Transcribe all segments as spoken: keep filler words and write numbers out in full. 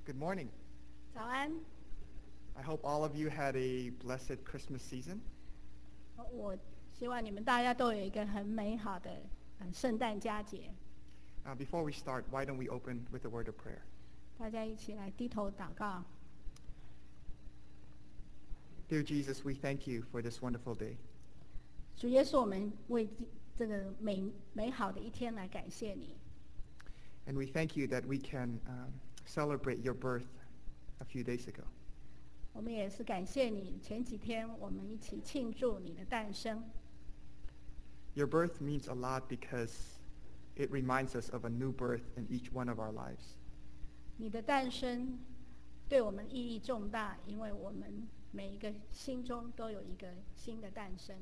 Good morning. 早安， I hope all of you had a blessed Christmas season. 我希望你们大家都有一个很美好的嗯圣诞佳节。 Uh, before we start, why don't we open with a word of prayer? 大家一起来低头祷告。 Dear Jesus, we thank you for this wonderful day. 主耶稣，我们为这个美美好的一天来感谢你。 And we thank you that we can um, celebrate your birth a few days ago. 我们也是感谢你，前几天我们一起庆祝你的诞生。 Your birth means a lot because it reminds us of a new birth in each one of our lives. 你的诞生对我们意义重大，因为我们每一个心中都有一个新的诞生。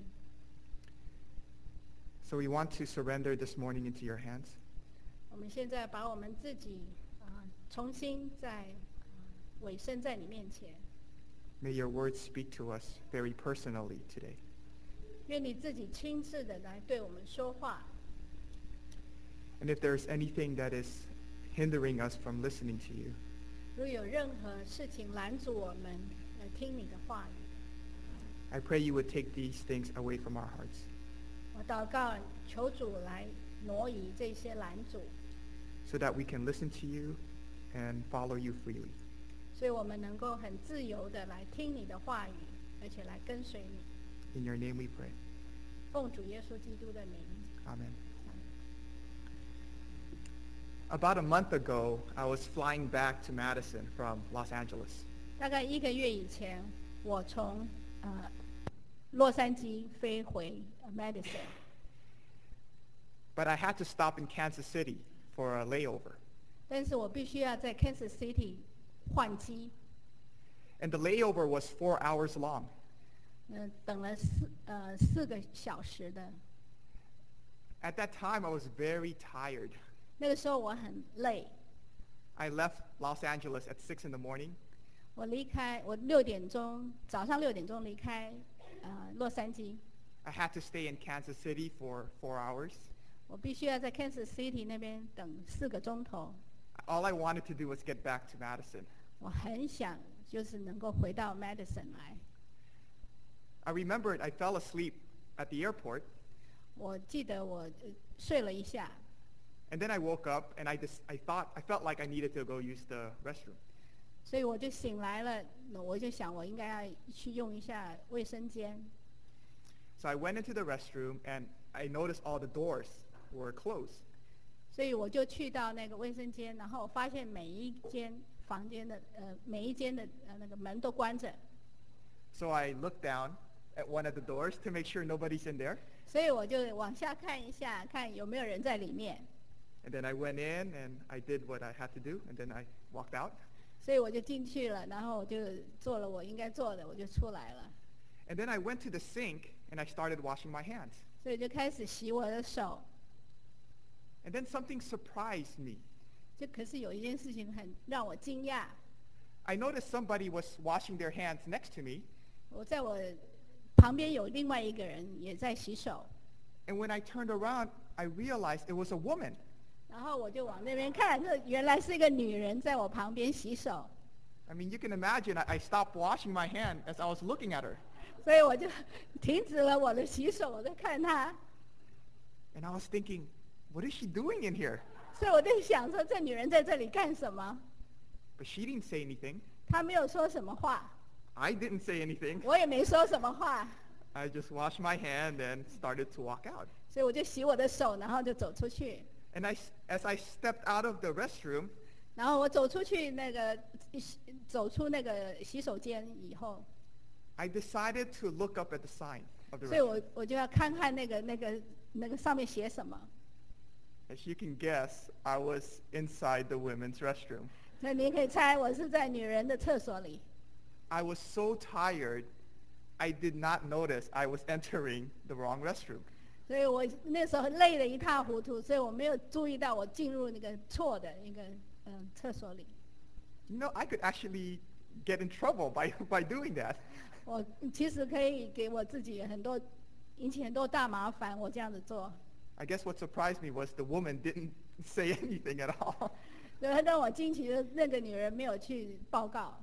So we want to surrender this morning into your hands. 我们现在把我们自己啊、呃重新在、呃委身在你面前。 May your words speak to us very personally today. 愿你自己亲自的来对我们说话。 And if there's anything that is hindering us from listening to you, 如有任何事情拦阻我们来听你的话语， I pray you would take these things away from our hearts. 我祷告求主来挪移这些拦阻， so that we can listen to you and follow you freely. 所以我们能够很自由的来听你的话语，而且来跟随你。 In your name we pray. 奉主耶稣基督的名。 Amen. About a month ago, I was flying back to Madison from Los Angeles. 大概一个月以前，我从呃洛杉矶飞回呃 Madison， But I had to stop in Kansas City for a layover. 但是我必须要在 Kansas City 换机， And the layover was four hours long. 呃，等了四呃四个小时的。 At that time, I was very tired. 那个时候我很累， I left Los Angeles at six in the morning, 我离开我六点钟早上六点钟离开呃洛杉矶， I had to stay in Kansas City for four hours. 我必须要在 Kansas City 那边等四个钟头。 All I wanted to do was get back to Madison. 我很想就是能够回到 Madison 来。 I remembered I fell asleep at the airport, 我记得我、呃、睡了一下， and then I woke up and I just I thought I felt like I needed to go use the restroom. 所以我就醒来了，那我就想我应该要去用一下卫生间。 So I went into the restroom and I noticed all the doors were closed. 所以我就去到那个卫生间，然后我发现每一间房间的呃每一间的呃那个门都关着， So I looked down at one of the doors to make sure nobody's in there. 所以我就往下看一下，看有没有人在里面。 And then I went in and I did what I had to do, and then I walked out. 所以我就进去了，然后我就做了我应该做的，我就出来了。 And then I went to the sink and I started washing my hands. 所以就开始洗我的手。 And then something surprised me. 就可是有一件事情很让我惊讶， I noticed somebody was washing their hands next to me, 我在我旁边有另外一个人也在洗手， and when I turned around, I realized it was a woman. 然后我就往那边看，这原来是一个女人在我旁边洗手， I mean, you can imagine I, I stopped washing my hand as I was looking at her. 所以我就停止了我的洗手，我在看她， And I was thinking, what is she doing in here? 所以我在想说这女人在这里干什么？ But she didn't say anything. 她没有说什么话， I didn't say anything. 我也没说什么话， I just washed my hand and started to walk out. 所以我就洗我的手，然后就走出去。 And I, as I stepped out of the restroom, 然后我走出去那个走出那个洗手间以后， I decided to look up at the sign of the 所以我 restroom. 我就要看看那个那个那个上面写什么。 As you can guess, I was inside the women's restroom. 所以你可以猜我是在女人的厕所里。 I was so tired, I did not notice I was entering the wrong restroom. 所以我那时候累得一塌糊涂，所以我没有注意到我进入那个错的一个嗯厕所里。 You know, I could actually get in trouble by, by doing that. 我其实可以给我自己很多引起很多大麻烦，我这样子做。 I guess what surprised me was the woman didn't say anything at all. 然让我惊奇的那个女人没有去报告。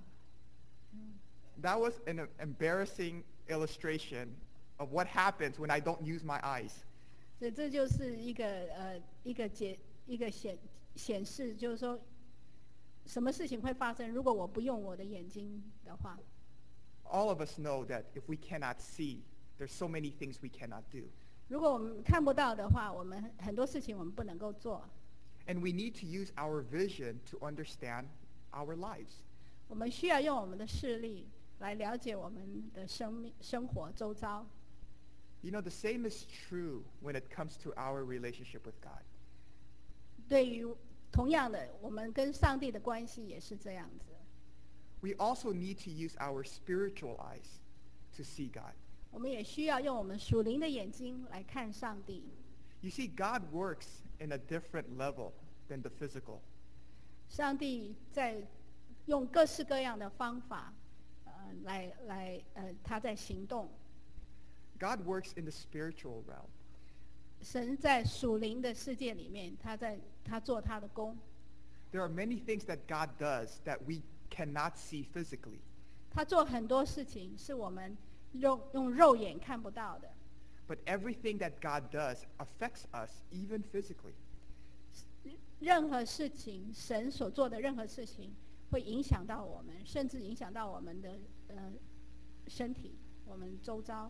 That was an embarrassing illustration of what happens when I don't use my eyes. 所以这就是一个呃一个解一个显显示，就是说什么事情会发生，如果我不用我的眼睛的话。 All of us know that if we cannot see, there's so many things we cannot do. 如果我们看不到的话，我们很多事情我们不能够做。 And we need to use our vision to understand our lives. 我们需要用我们的视力来了解我们的生命、生活周遭。 You know, the same is true when it comes to our relationship with God. 对于同样的，我们跟上帝的关系也是这样子。 We also need to use our spiritual eyes to see God. 我们也需要用我们属灵的眼睛来看上帝。 You see, God works in a different level than the physical. 上帝在用各式各样的方法，呃，来来呃，他在行动。 God works in the spiritual realm. 神在属灵的世界里面，他在他做他的工。 There are many things that God does that we cannot see physically. 他做很多事情是我们肉用肉眼看不到的。 But everything that God does affects us, even physically. 任何事情，神所做的任何事情，会影响到我们，甚至影响到我们的呃身体，我们周遭。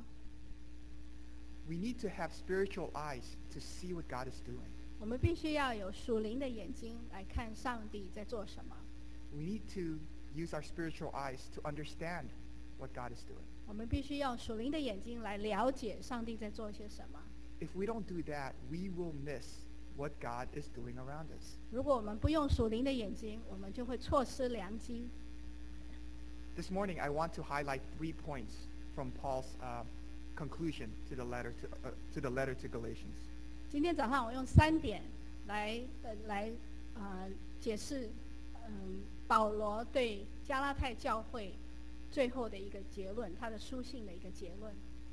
We need to have spiritual eyes to see what God is doing. 我们必须要有属灵的眼睛来看上帝在做什么。 We need to use our spiritual eyes to understand what God is doing. 我们必须用属灵的眼睛来了解上帝在做些什么。 If we don't do that, we will miss what God is doing around us. 如果我们不用属灵的眼睛，我们就会错失良机。 This morning, I want to highlight three points from Paul's uh, conclusion to the letter to, uh, to the letter to Galatians. 今天早上我用三点来呃来呃解释，嗯，保罗对加拉太教会最后的一个结论，他的书信的一个结论。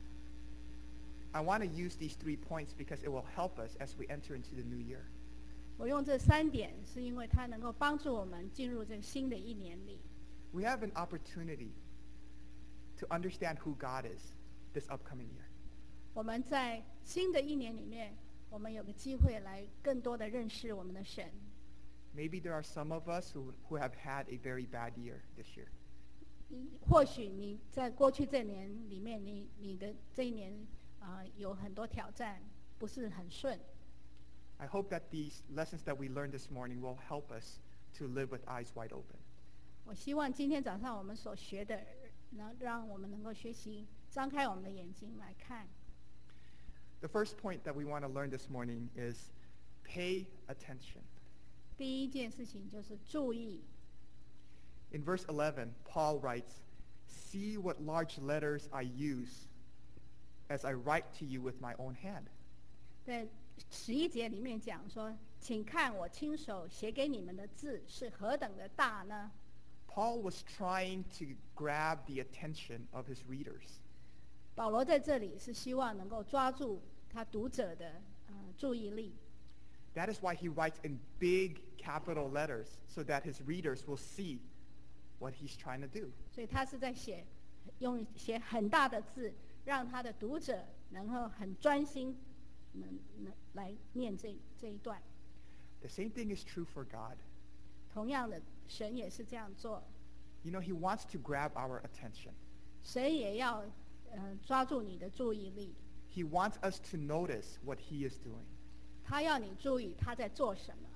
I want to use these three points because it will help us as we enter into the new year. 我用这三点，是因为它能够帮助我们进入这个新的一年里。 We have an opportunity to understand who God is this upcoming year. 我们在新的一年里面，我们有个机会来更多的认识我们的神。 Maybe there are some of us who, who have had a very bad year this year. 嗯或许你在过去这年里面，你你的这一年啊、呃、有很多挑战，不是很顺。 I hope that these lessons that we learned this morning will help us to live with eyes wide open. 我希望今天早上我们所学的，能让我们能够学习张开我们的眼睛来看。 The first point that we want to learn this morning is pay attention. 第一件事情就是注意。 In verse eleven, Paul writes, "See what large letters I use as I write to you with my own hand." 在十一节里面讲说，请看我亲手写给你们的字是何等的大呢？ Paul was trying to grab the attention of his readers. 保罗在这里是希望能够抓住他读者的呃注意力， That is why he writes in big capital letters so that his readers will see what he's trying to do. 所以他是在写用写很大的字，让他的读者能够很专心，能能来念这这一段。 The same thing is true for God. 同样的，神也是这样做， You know, he wants to grab our attention. 神也要呃抓住你的注意力， He wants us to notice what he is doing. 他要你注意他在做什么。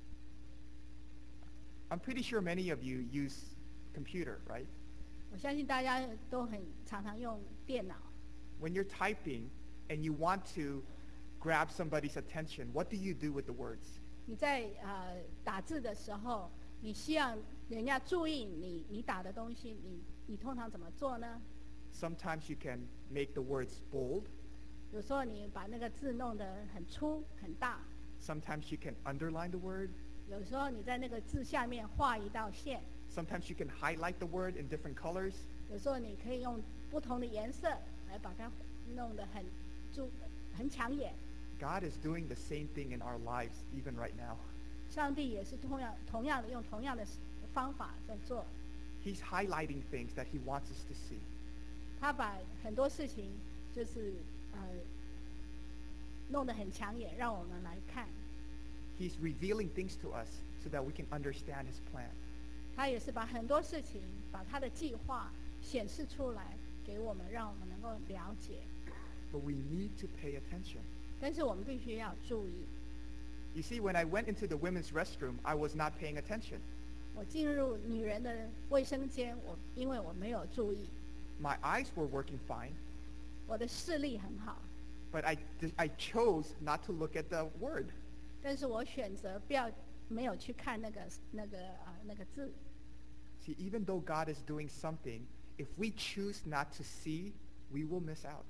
I'm pretty sure many of you use computer, right? 我相信大家都很常常用电脑。 When you're typing and you want to grab somebody's attention, what do you do with the words? 你在呃打字的时候，你希望人家注意你你打的东西，你你通常怎么做呢？ Sometimes you can make the words bold. 有时候你把那个字弄得很粗很大， Sometimes you can underline the word. 有时候你在那个字下面画一道线， Sometimes you can highlight the word in different colors. 有时候你可以用不同的颜色来把它弄得很注很抢眼。 God is doing the same thing in our lives even right now. 上帝也是同样同样的用同样的方法在做。 He's highlighting things that he wants us to see. 他把很多事情就是呃弄得很抢眼，让我们来看。 He's revealing things to us so that we can understand his plan. 他也是把很多事情，把他的计划显示出来给我们，让我们能够了解。 But we need to pay attention. 但是我们必须要注意。 You see, when I went into the women's restroom, I was not paying attention. 我进入女人的卫生间，我因为我没有注意， My eyes were working fine, 我的视力很好， but I, I chose not to look at the word. 但是我选择不要没有去看那个那个啊、呃、那个字。 See, even though God is doing something, if we choose not to see, we will miss out.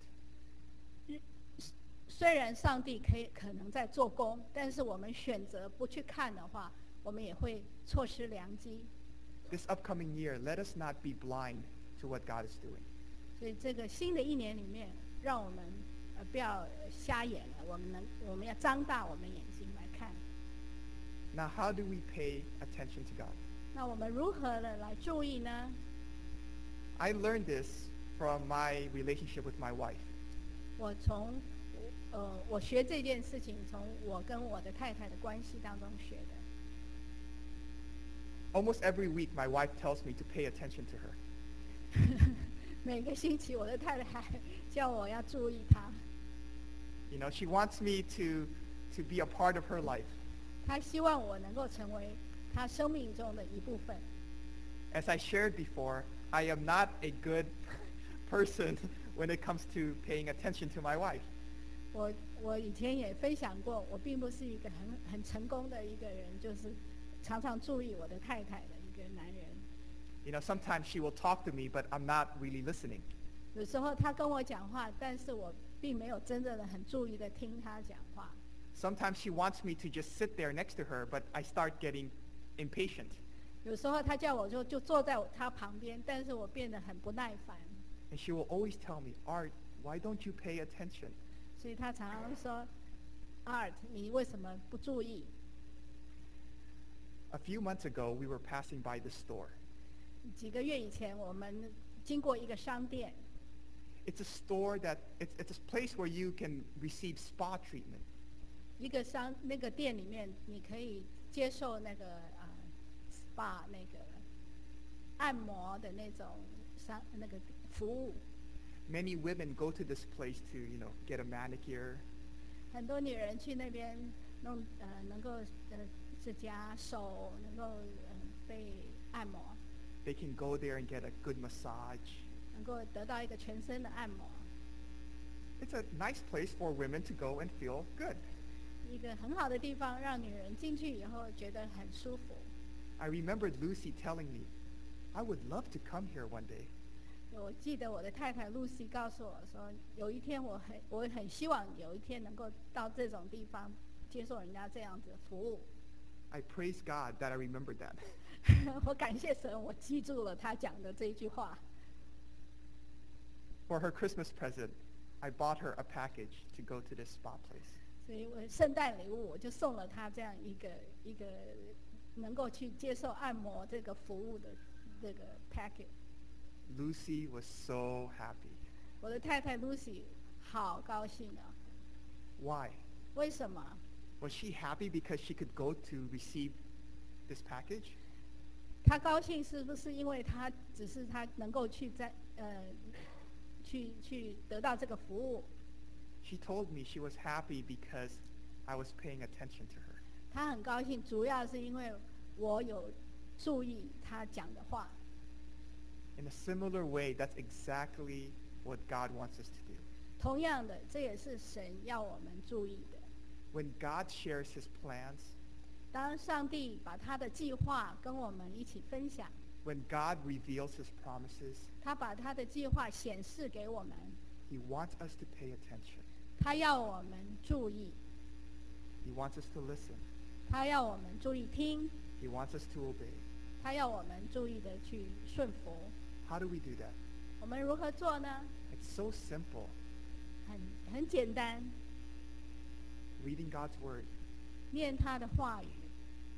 虽然上帝可以可能在做工，但是我们选择不去看的话，我们也会错失良机。 This upcoming year, let us not be blind to what God is doing. 所以这个新的一年里面，让我们呃不要瞎眼了，我们能我们要张大我们眼睛来看。 Now, how do we pay attention to God? 那我们如何的来注意呢？ I learned this from my relationship with my wife. 我从呃我学这件事情，从我跟我的太太的关系当中学的。 Almost every week, my wife tells me to pay attention to her. 每个星期，我的太太叫我要注意她。 You know, she wants me to, to be a part of her life. 她希望我能够成为她生命中的一部分。 As I shared before, I am not a good person when it comes to paying attention to my wife. 我我以前也分享过，我并不是一个很很成功的一个人，就是常常注意我的太太的一个男人。 You know, sometimes she will talk to me, but I'm not really listening. 有时候她跟我讲话，但是我并没有真正的很注意的听她讲话。 Sometimes she wants me to just sit there next to her, but I start getting impatient. 有时候她叫我就就坐在她旁边，但是我变得很不耐烦。 And she will always tell me, Art, why don't you pay attention? 所以她常常说 ，Art， 你为什么不注意？ A few months ago, we were passing by the store. 几个月以前，我们经过一个商店， It's a store that, it's, it's a place where you can receive spa treatment. 一个商那个店里面，你可以接受那个呃 SPA 那个按摩的那种商那个服务。 Many women go to this place to, you know, get a manicure. 很多女人去那边弄呃能够呃指甲手能够呃被按摩， They can go there and get a good massage. 能够得到一个全身的按摩， It's a nice place for women to go and feel good. 一个很好的地方，让女人进去以后觉得很舒服。 I remembered Lucy telling me, I would love to come here one day. 我记得我的太太露西告诉我说，有一天我很我很希望有一天能够到这种地方接受人家这样子的服务。 I praise God that I remembered that. 我感谢神，我记住了他讲的这一句话。 For her Christmas present, I bought her a package to go to this spa place. 所以我圣诞礼物我就送了她这样一个一个能够去接受按摩这个服务的这个 package。 Lucy was so happy. 我的太太 Lucy 好高兴啊！ Why? 为什么？ Was she happy because she could go to receive this package? 她高兴是不是因为她只是她能够去在呃去去得到这个服务？ She told me she was happy because I was paying attention to her. 她很高兴，主要是因为我有注意她讲的话。 In a similar way, that's exactly what God wants us to do. 同样的，这也是神要我们注意的。 When God shares his plans, 当上帝把他的计划跟我们一起分享， when God reveals his promises, 他把他的计划显示给我们， he wants us to pay attention. 他要我们注意， He wants us to listen. 他要我们注意听， He wants us to obey. 他要我们注意的去顺服。 How do we do that? 我们如何做呢？ It's so simple. 很很简单， Reading God's word, 念他的话语，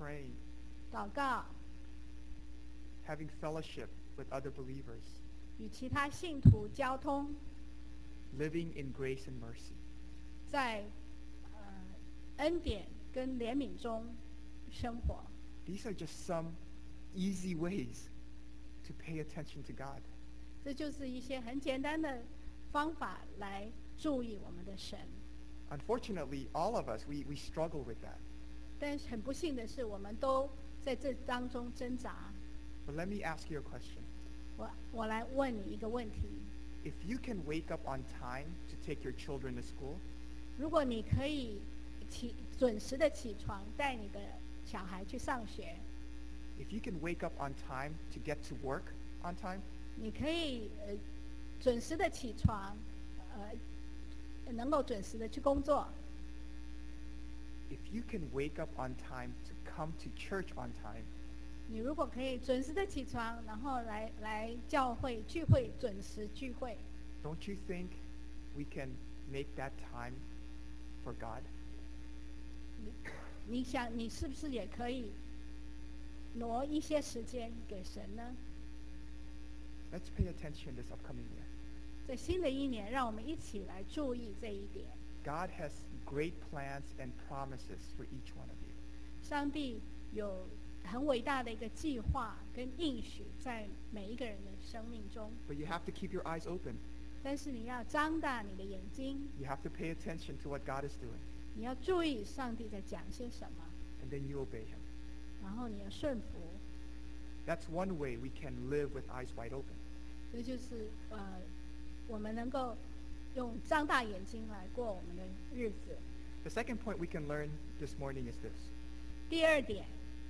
praying, 祷告， having fellowship with other believers, 与其他信徒交通， living in grace and mercy. 在呃恩典跟怜悯中生活。 These are just some easy ways to pay attention to God. 这就是一些很简单的方法来注意我们的神。 Unfortunately, all of us, we, we struggle with that. 但是很不幸的是，我们都在这当中挣扎。 But let me ask you a question. 我我来问你一个问题： If you can wake up on time to take your children to school, 如果你可以起准时的起床，带你的小孩去上学， if you can wake up on time to get to work on time, 你可以呃准时的起床，呃能够准时的去工作。 if you can wake up on time to come to church on time, 你如果可以准时的起床，然后来来教会聚会，准时聚会， don't you think we can make that time for God? 你你想你是不是也可以挪一些时间给神呢？ Let's pay attention this upcoming year. 在新的一年，让我们一起来注意这一点。 God has great plans and promises for each one of you. 上帝有很伟大的一个计划跟应许在每一个人的生命中， But you have to keep your eyes open. 但是你要张大你的眼睛， You have to pay attention to what God is doing. 你要注意上帝在讲些什么， And then you obey him. 然后你要顺服。 That's one way we can live with eyes wide open. 这就是呃，我们能够用张大眼睛来过我们的日子。 The second point we can learn this morning is this. 第二点，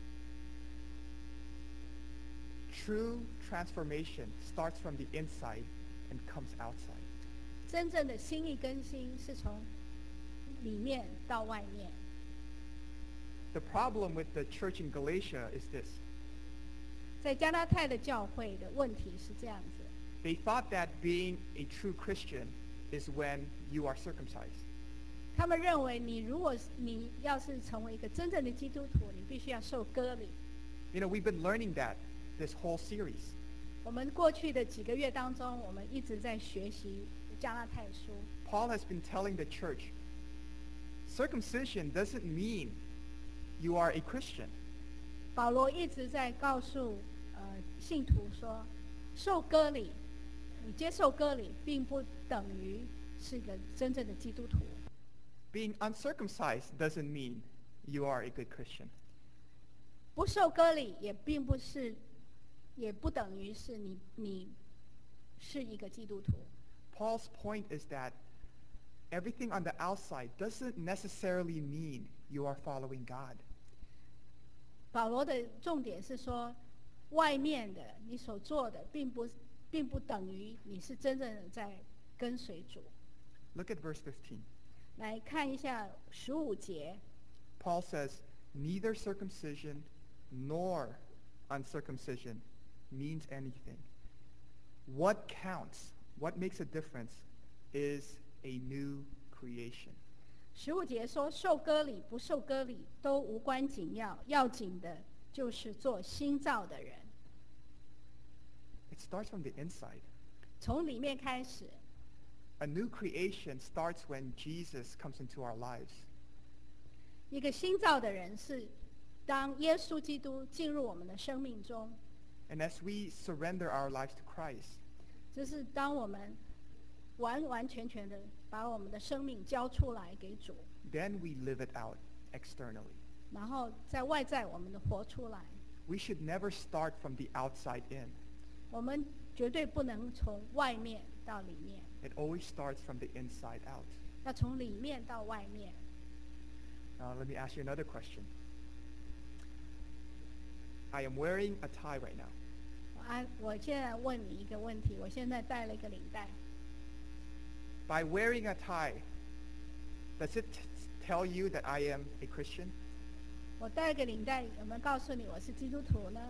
True transformation starts from the inside and comes outside. 真正的心意更新是从里面到外面。 The problem with the church in Galatia is this. 在加拉太的教会的问题是这样子， They thought that being a true Christian is when you are circumcised. 他们认为你如果是你要是成为一个真正的基督徒，你必须要受割礼。 You know, we've been learning that this whole series. 我们过去的几个月当中，我们一直在学习加拉太书。 Paul has been telling the church, circumcision doesn't mean you are a Christian. 保罗一直在告诉呃信徒说，受割礼，你接受割礼，并不等于是一个真正的基督徒。 Being uncircumcised doesn't mean you are a good Christian. 不受割礼也并不是，也不等于是你你是一个基督徒。 Paul's point is that everything on the outside doesn't necessarily mean you are following God. 保罗的重点是说，外面的你所做的，并不并不等于你是真正的在跟随主。 Look at verse fifteen. 来看一下十五节， Paul says, neither circumcision nor uncircumcision means anything. What counts, what makes a difference, is a new creation. 十五节说，受割礼不受割礼都无关紧要，要紧的就是做新造的人。 It starts from the inside. 从里面开始， A new creation starts when Jesus comes into our lives. 一个新造的人是当耶稣基督进入我们的生命中， And as we surrender our lives to Christ, 就是当我们完完全全的把我们的生命交出来给主， then we live it out externally. 然后在外在我们的活出来。 We should never start from the outside in. 我们绝对不能从外面到里面， It always starts from the inside out. 要从里面到外面。 Now, let me ask you another question. I am wearing a tie right now. 我按我现在问你一个问题，我现在带了一个领带， By wearing a tie, does it t- tell you that I am a Christian? 我带了个领带，有没有告诉你我是基督徒呢？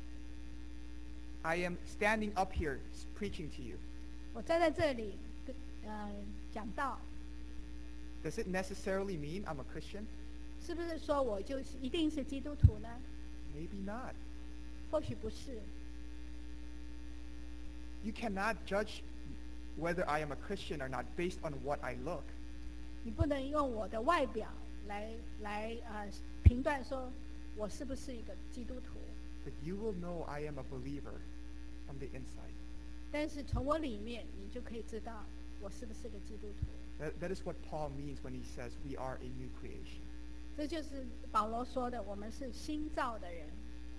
I am standing up here s- preaching to you. 我站在这里跟呃讲道， Does it necessarily mean I'm a Christian? 是不是说我就是一定是基督徒呢？ Maybe not. 或许不是。 You cannot judge whether I am a Christian or not based on what I look. 你不能用我的外表来来呃评断说我是不是一个基督徒， But you will know I am a believer from the inside. 但是从我里面你就可以知道我是不是个基督徒。 That, that is what Paul means when he says we are a new creation. 这就是保罗说的，我们是新造的人。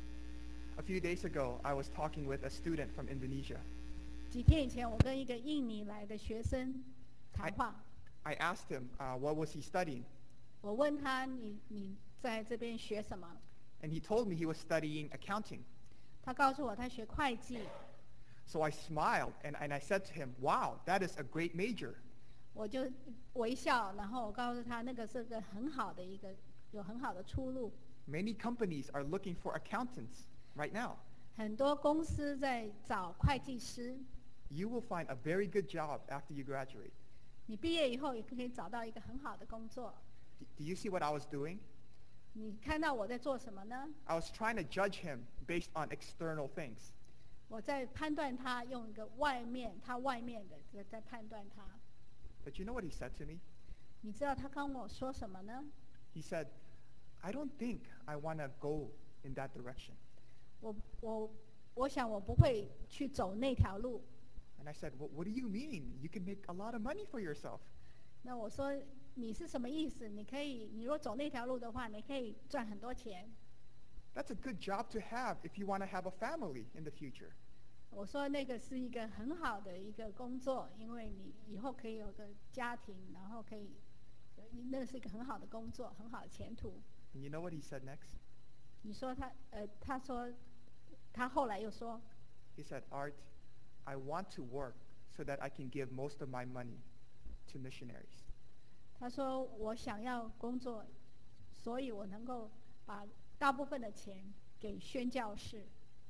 A few days ago, I was talking with a student from Indonesia. 几天以前，我跟一个印尼来的学生谈话， I asked him, uh, what was he studying? 我问他你你在这边学什么？ And he told me he was studying accounting. 他告诉我他学会计。 So I smiled and, and I said to him, wow, that is a great major. 我就微笑，然后我告诉他那个是个很好的一个有很好的出路。 Many companies are looking for accountants right now. 很多公司在找会计师， You will find a very good job after you graduate. 你毕业以后也可以找到一个很好的工作。 D- do you see what I was doing? 你看到我在做什么呢？ I was trying to judge him based on external things. 我在判断他，用一个外面他外面的在在判断他。 But you know what he said to me? 你知道他跟我说什么呢？ He said, I don't think I want to go in that direction. 我我我想我不会去走那条路。 And I said, well, what do you mean? You can make a lot of money for yourself. 那我说你是什么意思？你可以，你如果走那条路的话，你可以赚很多钱。 That's a good job to have if you want to have a family in the future. 我说那个是一个很好的一个工作，因为你以后可以有个家庭，然后可以，那是一个很好的工作，很好的前途。 And you know what he said next? 你说他呃，他说他后来又说， He said, Art, I want to work so that I can give most of my money to missionaries. 他说我想要工作，所以我能够把大部分的钱给宣教士。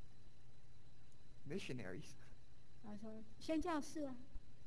Missionaries? 他说宣教士啊，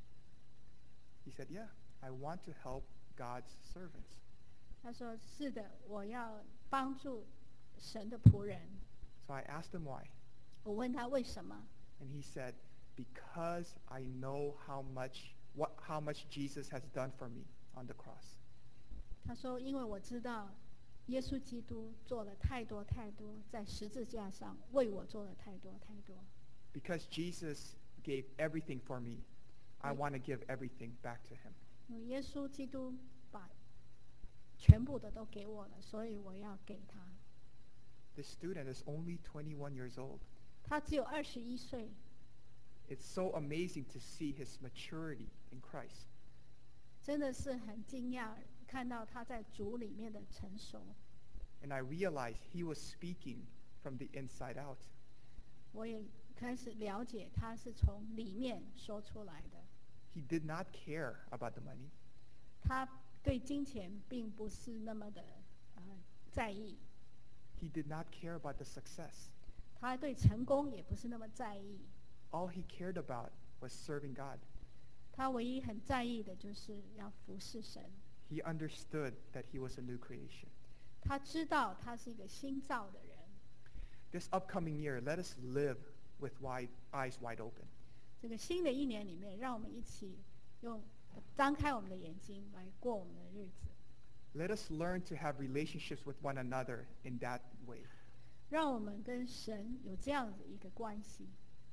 He said, yeah, I want to help God's servants. 他说是的，我要帮助神的仆人。 So I asked him why. 我问他为什么， And he said, because I know how much, what, how much Jesus has done for me on the cross. 他说因为我知道耶稣基督做了太多太多，在十字架上为我做了太多太多。 Because Jesus gave everything for me, I Right. want to give everything back to him. 因为耶稣基督把全部的都给我了，所以我要给他。 This student is only twenty-one years old. 他只有二十一岁， It's so amazing to see his maturity in Christ. 真的是很惊讶看到他在主里面的成熟。 And I realized he was speaking from the inside out. 我也开始了解他是从里面说出来的。 He did not care about the money. 他对金钱并不是那么的呃在意， He did not care about the success. 他对成功也不是那么在意。 All he cared about was serving God. 他唯一很在意的就是要服侍神。 He understood that he was a new creation. 他知道他是一个新造的人。 This upcoming year, let us live with wide, eyes wide open. 这个新的一年里面，让我们一起用张开我们的眼睛来过我们的日子， Let us learn to have relationships with one another in that way. 让我们跟神有这样子一个关系。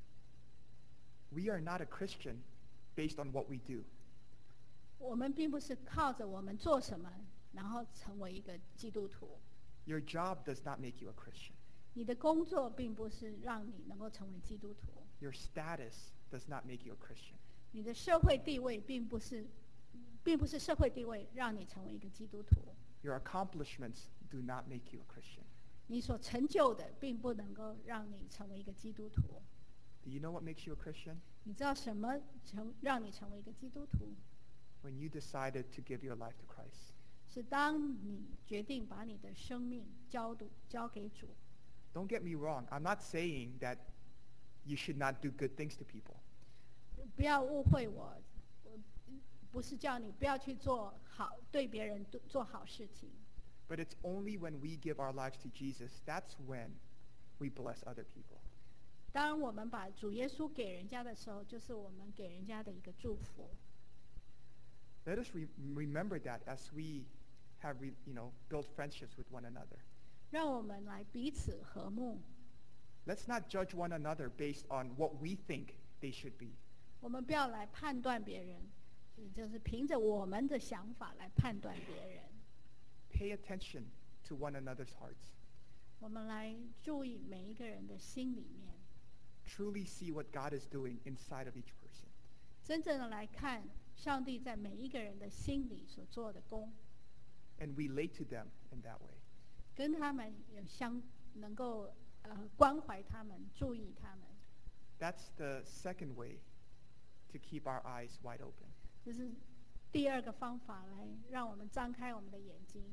We are not a Christian based on what we do. 我们并不是靠着我们做什么，然后成为一个基督徒。 Your job does not make you a Christian. 你的工作并不是让你能够成为基督徒， Your status does not make you a Christian. 你的社会地位并不是，并不是社会地位让你成为一个基督徒。 Your accomplishments do not make you a Christian. 你所成就的并不能够让你成为一个基督徒。 Do you know what makes you a Christian? 你知道什么成让你成为一个基督徒？ When you decided to give your life to Christ. 是当你决定把你的生命交赌交给主。 Don't get me wrong. I'm not saying that you should not do good things to people. 不要误会我，我不是叫你不要去做好对别人做好事情。 But it's only when we give our lives to Jesus, that's when we bless other people. 当我们把主耶稣给人家的时候，就是我们给人家的一个祝福。 Let us re- remember that as we have, re- you know, built friendships with one another. 让我们来彼此和睦。 Let's not judge one another based on what we think they should be. 我们不要来判断别人，就是凭着我们的想法来判断别人。 Pay attention to one another's hearts. 我们来注意每一个人的心里面， Truly see what God is doing inside of each person. 真正的来看上帝在每一个人的心里所做的工， And relate to them in that way. 跟他们有相能够呃关怀他们，注意他们。 That's the second way to keep our eyes wide open. 这是第二个方法，来让我们张开我们的眼睛。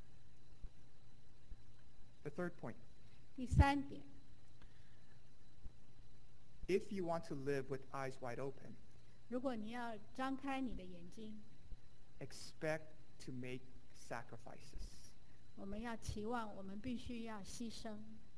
The third point, 第三点， if you want to live with eyes wide open, 如果你要张开你的眼睛， expect to make sacrifices. 我们要期望，我们必须要牺牲。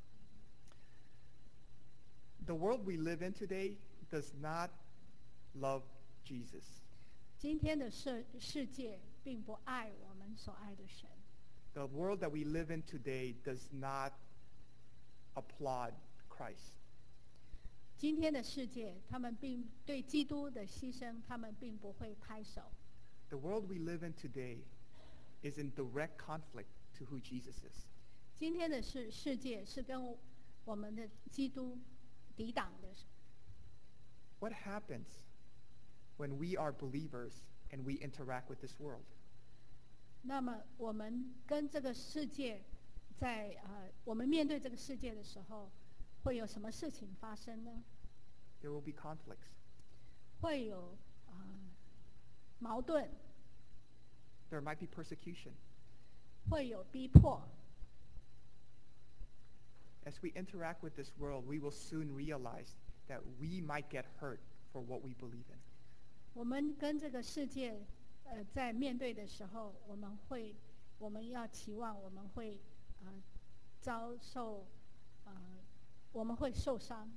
The world we live in today does not love Jesus. 今天的世世界并不爱我们所爱的神， The world that we live in today does not applaud Christ. 今天的世界，他们并对基督的牺牲，他们并不会拍手。 The world we live in today is in direct conflict to who Jesus is. 今天的世世界是跟我们的基督抵挡的。 What happens when we are believers and we interact with this world? 那么我们跟这个世界在呃，我们面对这个世界的时候，会有什么事情发生呢？ There will be conflicts. 会有呃矛盾， There might be persecution. 会有逼迫。 As we interact with this world, we will soon realize that we might get hurt for what we believe in. 我们跟这个世界呃在面对的时候，我们会，我们要期望我们会呃遭受呃我们会受伤。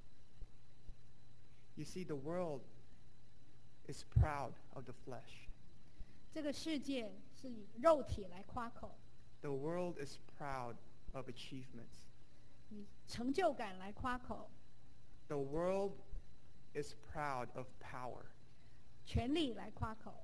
You see, the world is proud of the flesh. 这个世界是以肉体来夸口， The world is proud of achievements. 以成就感来夸口， The world is proud of power. 权力来夸口。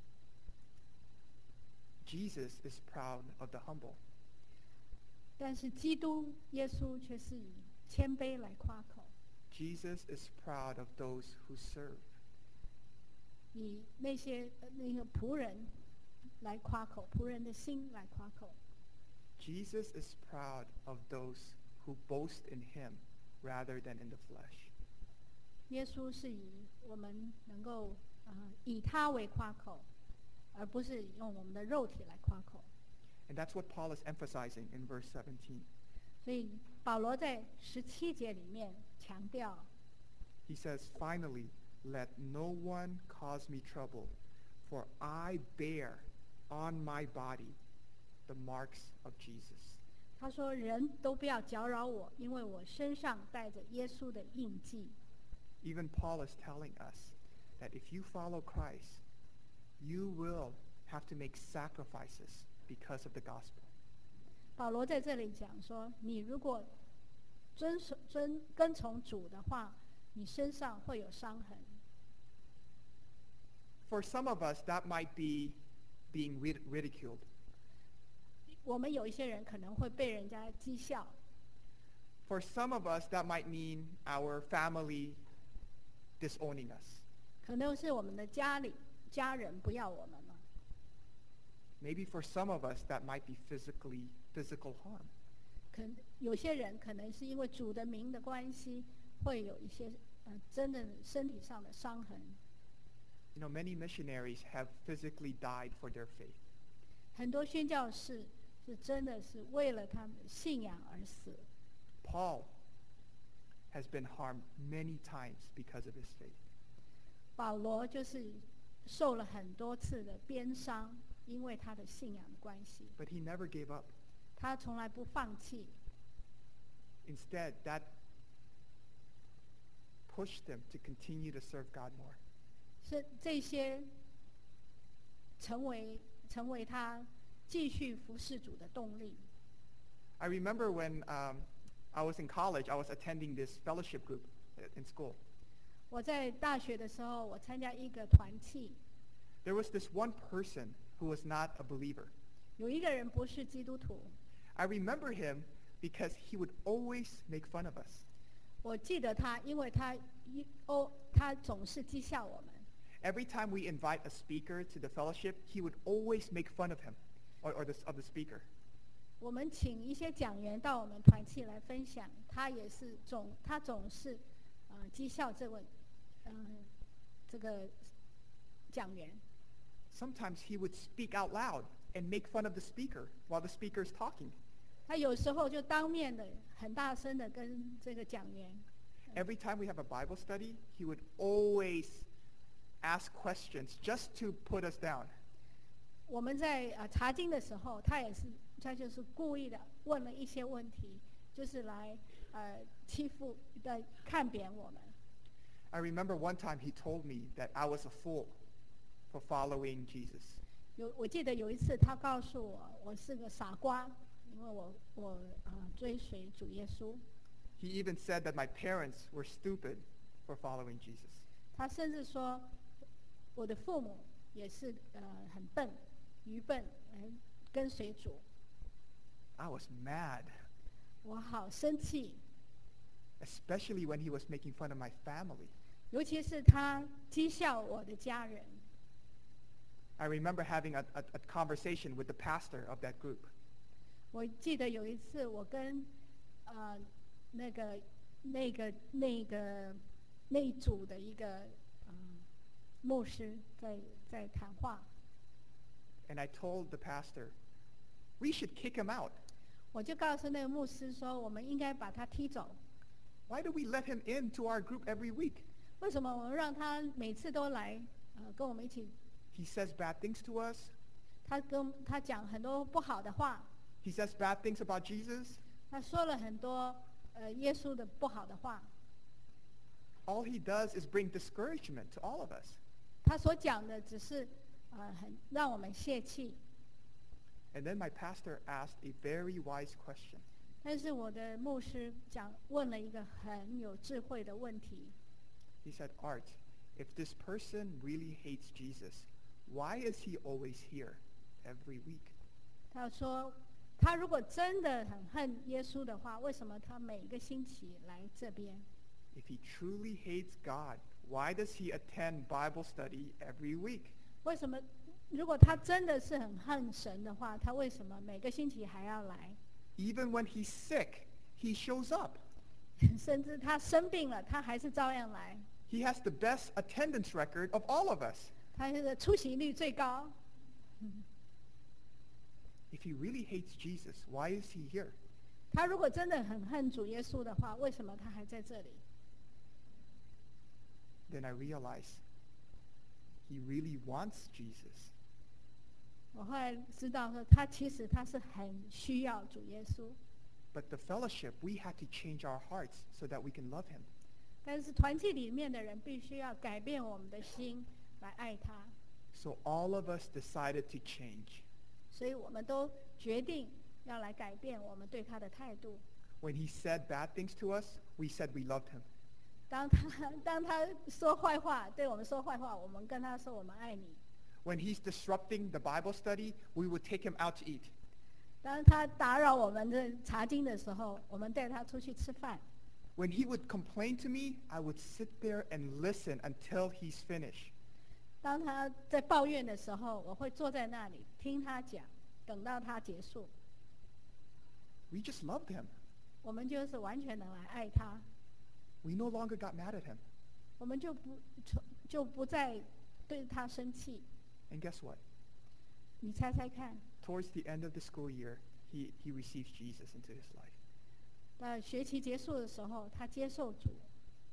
Jesus is proud of the humble. 但是基督耶稣却是以谦卑来夸口， Jesus is proud of those who serve. 以那些呃那个仆人来夸口，仆人的心来夸口。 Jesus is proud of those who boast in him rather than in the flesh. 耶稣是以我们能够呃以他为夸口，而不是用我们的肉体来夸口。 And that's what Paul is emphasizing in verse seventeen. 所以保罗在十七节里面强调， He says, "Finally, let no one cause me trouble, for I bear on my body the marks of Jesus." 他说：“人都不要搅扰我，因为我身上带着耶稣的印记。” Even Paul is telling us that if you follow Christ, you will have to make sacrifices because of the gospel. 保罗在这里讲说，你如果遵守遵跟从主的话，你身上会有伤痕。 For some of us, that might be being rid- ridiculed. 我们有一些人可能会被人家讥笑， For some of us, that might mean our family disowning us. 可能是我们的家里家人不要我们了， Maybe for some of us, that might be physically physical harm. 可有些人可能是因为主的名的关系，会有一些呃真的身体上的伤痕。 You know, many missionaries have physically died for their faith. 很多宣教士是真的是为了他们的信仰而死。 Paul has been harmed many times because of his faith. 保罗就是受了很多次的鞭伤， 因为他的信仰的关系， But he never gave up. 他从来不放弃。 Instead, that pushed him to continue to serve God more. 是这些成为成为他继续服侍主的动力。 I remember when um, I was in college, I was attending this fellowship group in school. 我在大学的时候，我参加一个团契， There was this one person who was not a believer. 有一个人不是基督徒， I remember him because he would always make fun of us. 我记得他，因为他一哦，他总是讥笑我们。 Every time we invite a speaker to the fellowship, he would always make fun of him or, or the, of the speaker. 我们请一些讲员到我们团契来分享，他也是总他总是呃讥笑这位嗯、呃、这个讲员。 Sometimes he would speak out loud and make fun of the speaker while the speaker is talking. 他有时候就当面的很大声的跟这个讲员。 Every time we have a Bible study, he would always ask questions just to put us down. 我们在呃查经的时候，他也是他就是故意的问了一些问题，就是来呃欺负的看扁我们。 I remember one time he told me that I was a fool for following Jesus. 有我记得有一次他告诉我，我是个傻瓜，因为我我呃追随主耶稣。 He even said that my parents were stupid for following Jesus. 他甚至说，我的父母也是呃很笨、愚笨来跟随主。 I was mad, 我好生气， especially when he was making fun of my family. 尤其是他讥笑我的家人。 I remember having a, a, a conversation with the pastor of that group. 我记得有一次，我跟呃那个那个那个那一组的一个嗯、呃、牧师在在谈话， And I told the pastor, we should kick him out. 我就告诉那个牧师说，我们应该把他踢走。 Why do we let him into our group every week? 为什么我们让他每次都来呃跟我们一起？ He says bad things to us. 他跟他讲很多不好的话， He says bad things about Jesus. 他说了很多呃耶稣的不好的话。 All he does is bring discouragement to all of us. 他所讲的只是呃很让我们泄气。 And then my pastor asked a very wise question. 但是我的牧师讲问了一个很有智慧的问题。 He said, Art, if this person really hates Jesus, why is he always here every week? 他说，他如果真的很恨耶稣的话，为什么他每个星期来这边？ If he truly hates God, why does he attend Bible study every week? 为什么？如果他真的是很恨神的话，他为什么每个星期还要来？ Even when he's sick, he shows up. 甚至他生病了，他还是照样来。 He has the best attendance record of all of us. 他的出席率最高。 If he really hates Jesus, why is he here? 他如果真的很恨主耶稣的话，为什么他还在这里？ Then I realize he really wants Jesus. 我后来知道说，他其实他是很需要主耶稣， But the fellowship, we had to change our hearts so that we can love him. 但是团契里面的人必须要改变我们的心来爱他， So all of us decided to change. 所以我们都决定要来改变我们对他的态度。 When he said bad things to us, we said we loved him. 当他当他说坏话，对我们说坏话，我们跟他说我们爱你。 When he's disrupting the Bible study, we would take him out to eat. 当他打扰我们的查经的时候，我们带他出去吃饭。 When he would complain to me, I would sit there and listen until he's finished. 当他在抱怨的时候，我会坐在那里听他讲，等到他结束。 We just loved him. 我们就是完全的来爱他， We no longer got mad at him. 我们就不就不再对他生气。 And guess what? 你猜猜看， Towards the end of the school year, he, he receives Jesus into his life. 呃，学期结束的时候，他接受主。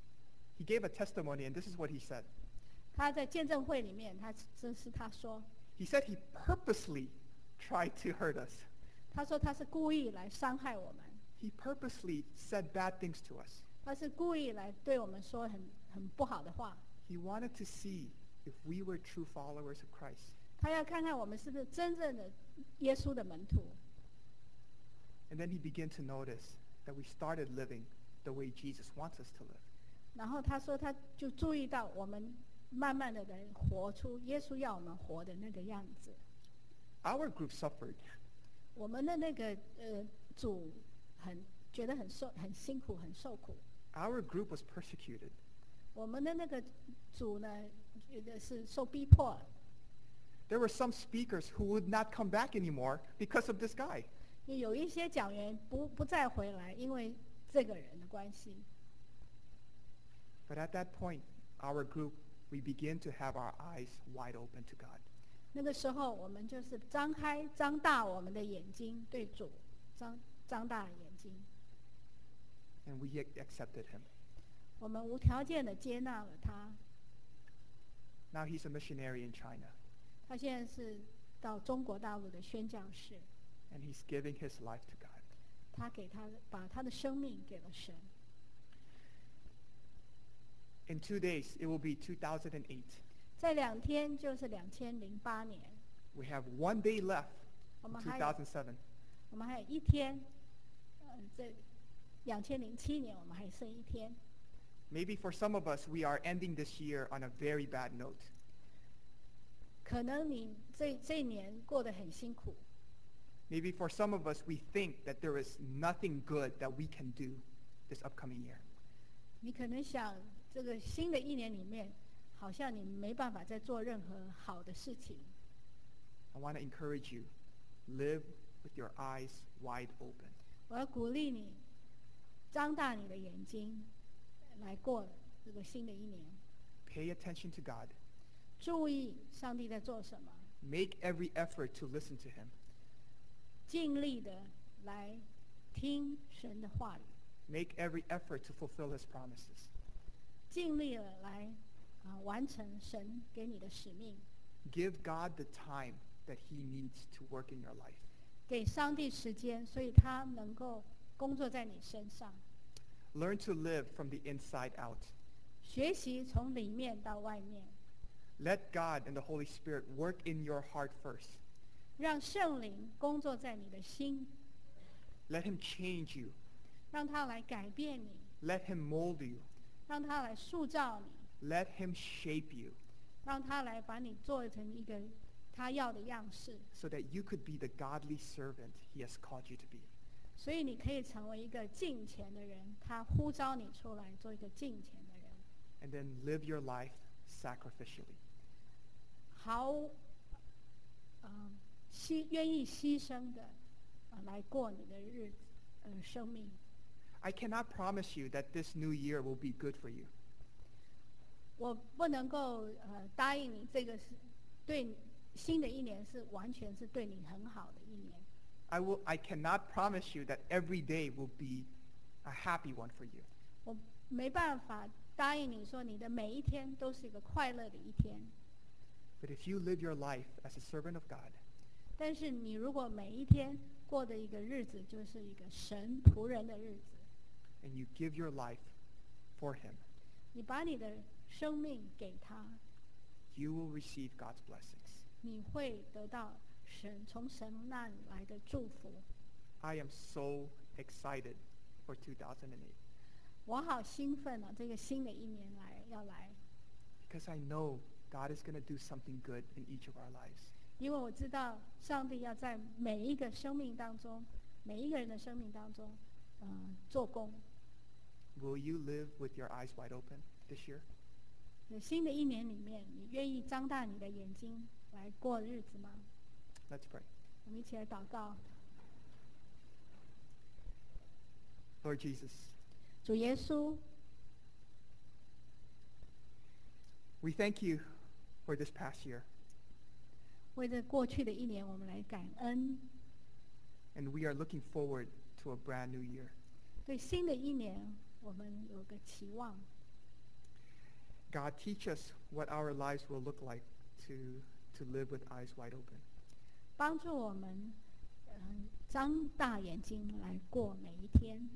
He gave a testimony, and this is what he said. 他在见证会里面，他这是他说， He said he purposely tried to hurt us. 他说他是故意来伤害我们， He purposely said bad things to us. 他是故意来对我们说很很不好的话。 He wanted to see if we were true followers of Christ. 他要看看我们是不是真正的耶稣的门徒。 And then he began to notice that we started living the way Jesus wants us to live. 然后他说，他就注意到我们慢慢的来活出耶稣要我们活的那个样子。 Our group suffered. 我们的那个呃主很觉得很受很辛苦很受苦。 Our group was persecuted. 我们的那个主呢，觉得是受逼迫。 There were some speakers who would not come back anymore because of this guy. 有一些讲员不不再回来，因为这个人的关系。 But at that point, our group, we began to have our eyes wide open to God. 那个时候，我们就是张开、张大我们的眼睛，对主张张大眼睛。 And we ac- accepted him. 我们无条件的接纳了他。 Now he's a missionary in China, 他现在是到中国大陆的宣教士， and he's giving his life to God. 他给他把他的生命给了神。 In two days, it will be two thousand eight. 在两天就是两千零八年， We have one day left 我 in 们还有 two thousand seven. 我们还有一天，呃，在两千零七年我们还剩一天。 Maybe for some of us, we are ending this year on a very bad note. 可能你这这一年过得很辛苦， Maybe for some of us, we think that there is nothing good that we can do this upcoming year. 你可能想这个新的一年里面，好像你没办法再做任何好的事情。 I want to encourage you, live with your eyes wide open. 我要鼓励你，张大你的眼睛，来过这个新的一年。 Pay attention to God. 注意上帝在做什么， Make every effort to listen to him. 尽力的来听神的话语， Make every effort to fulfill his promises. 尽力了来啊、完成神给你的使命， Give God the time that he needs to work in your life. 给上帝时间，所以他能够工作在你身上。 Learn to live from the inside out. 学习从里面到外面， Let God and the Holy Spirit work in your heart first. 让圣灵工作在你的心， Let him change you. 让他来改变你， Let him mold you. 让他来塑造你， Let him shape you 让他来把你做成一个他要的样式， so that you could be the godly servant he has called you to be. 所以你可以成为一个敬虔的人。他呼召你出来做一个敬虔的人， And then live your life sacrificially. 好，嗯、牺愿意牺牲的，呃，来过你的日子，呃，生命。 I cannot promise you that this new year will be good for you. 我不能够呃答应你，这个是对你新的一年是完全是对你很好的一年。 I will I cannot promise you that every day will be a happy one for you. 我没办法答应你说你的每一天都是一个快乐的一天， But if you live your life as a servant of God, 但是你如果每一天过的一个日子就是一个神仆人的日子， and you give your life for him, 你把你的生命给他， you will receive God's blessings. 你会得到神从神那里来的祝福。 I am so excited for two thousand eight 我好兴奋啊！这个新的一年来要来， because I know God is going to do something good in each of our lives. 因为我知道上帝要在每一个生命当中，每一个人的生命当中，嗯、做工。 Will you live with your eyes wide open this year? 在新的一年里面，你愿意张大你的眼睛来过日子吗？ Let's pray. 我们一起来祷告。 Lord Jesus, 主耶稣， we thank you for this past year, 为这过去的一年，我们来感恩。 and we are looking forward to a brand new year. 对新的一年，我们有个期望。 God, teach us what our lives will look like to to live with eyes wide open. 帮助我们，嗯、张大眼睛来过每一天。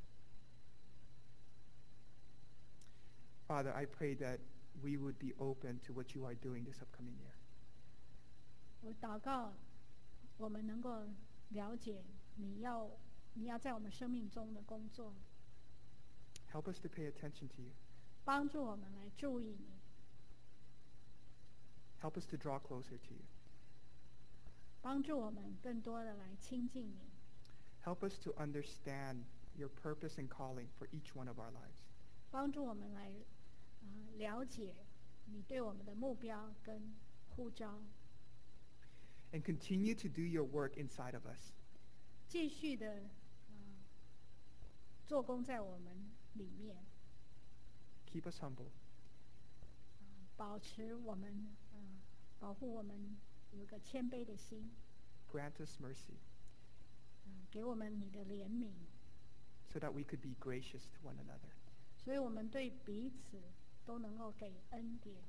Father, I pray that we would be open to what you are doing this upcoming year. 我祷告，我们能够了解你要你要在我们生命中的工作， Help us to pay attention to you. 帮助我们来注意你， Help us to draw closer to you. 帮助我们更多的来亲近你， Help us to understand your purpose and calling for each one of our lives. 帮助我们来、呃、了解你对我们的目标跟呼召， And continue to do your work inside of us. 继续的、呃、做工在我们里面， Keep us humble. 呃保持我们、呃、保护我们有个谦卑的心， Grant us mercy 呃给我们你的怜悯， so that we could be gracious to one another. 所以我们对彼此都能够给恩典，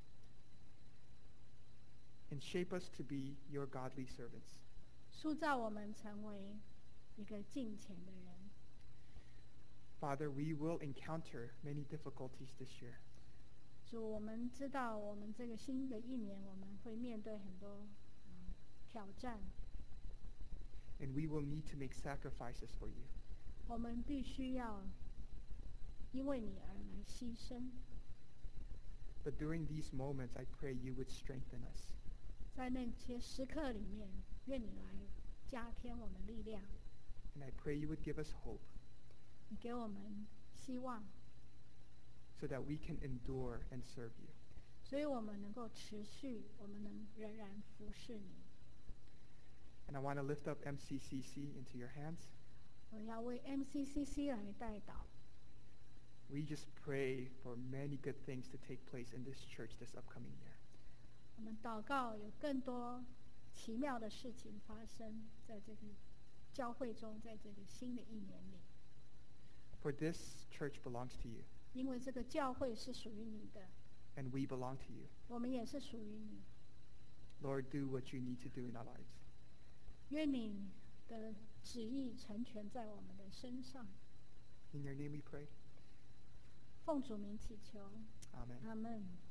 And shape us to be your godly servants. 塑造我们成为一个敬虔的人。 Father, we will encounter many difficulties this year. 主，我们知道我们这个新的一年，我们会面对很多、呃、挑战， And we will need to make sacrifices for you. 我们必须要因为你而来牺牲。 But during these moments, I pray you would strengthen us. 在那些时刻里面，愿你来加添我们力量， And I pray you would give us hope 你给我们希望， so that we can endure and serve you. 所以我们能够持续，我们能仍然服侍你。 And I want to lift up M C C C into your hands. 我要为 M C C C 来代祷， We just pray for many good things to take place in this church this upcoming year. 我们祷告有更多奇妙的事情发生在这个教会中，在这个新的一年里， For this church belongs to you, 因为这个教会是属于你的， and we belong to you. 我们也是属于你。 Lord, do what you need to do in our lives. 愿你的旨意成全在我们的身上。 In your name we pray. 奉主名祈求， Amen. 阿们。